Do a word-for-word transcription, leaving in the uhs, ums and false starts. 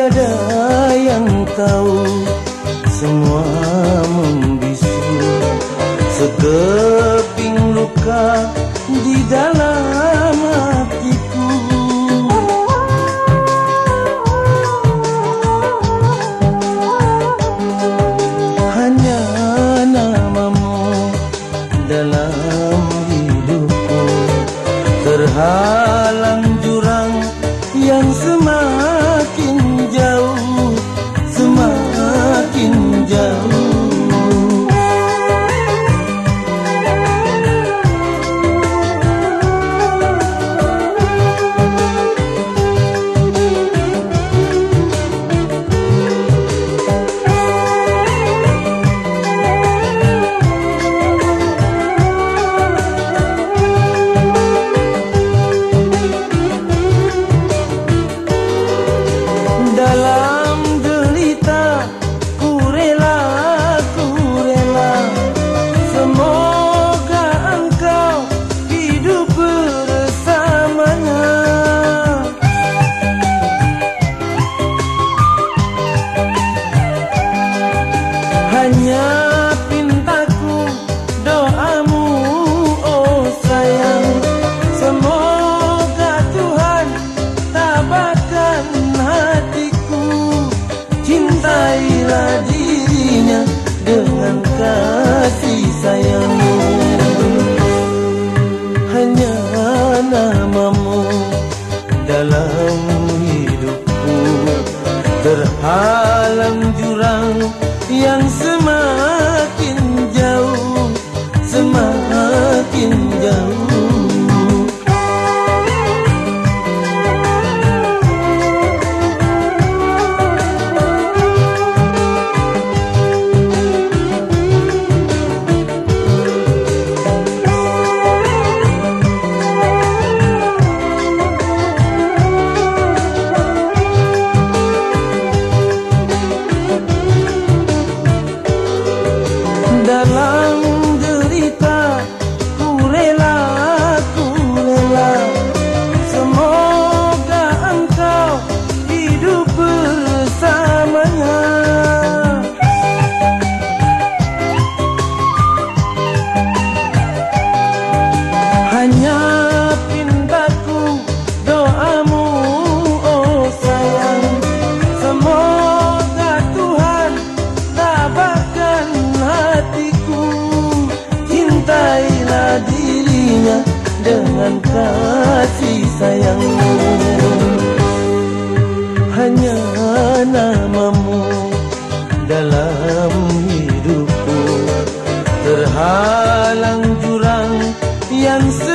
Tiada yang tahu, semua membisu, sekeping luka di dalam hatiku. Hanya namamu dalam hidupku, terhalang jurang yang semakin jauh, semakin jauh. Dalam derita ku rela, ku rela, semoga engkau hidup bersamanya. Hanya pintaku doamu, oh sayang, semoga Tuhan tabahkan hatiku. Cintailah dirinya dengan kasih sayangmu. Hanya namamu dalam hidupku, terhalang jurang yang semakin jauh, semakin jauh. Dalam derita ku rela, ku rela, semoga engkau hidup bersamanya. Hanya pintaku doamu, oh sayang, semoga Tuhan tabahkan hatiku. Cintailah dirinya dengan kasih sayangmu. Hanya namamu dalam hidupku, terhalang jurang yang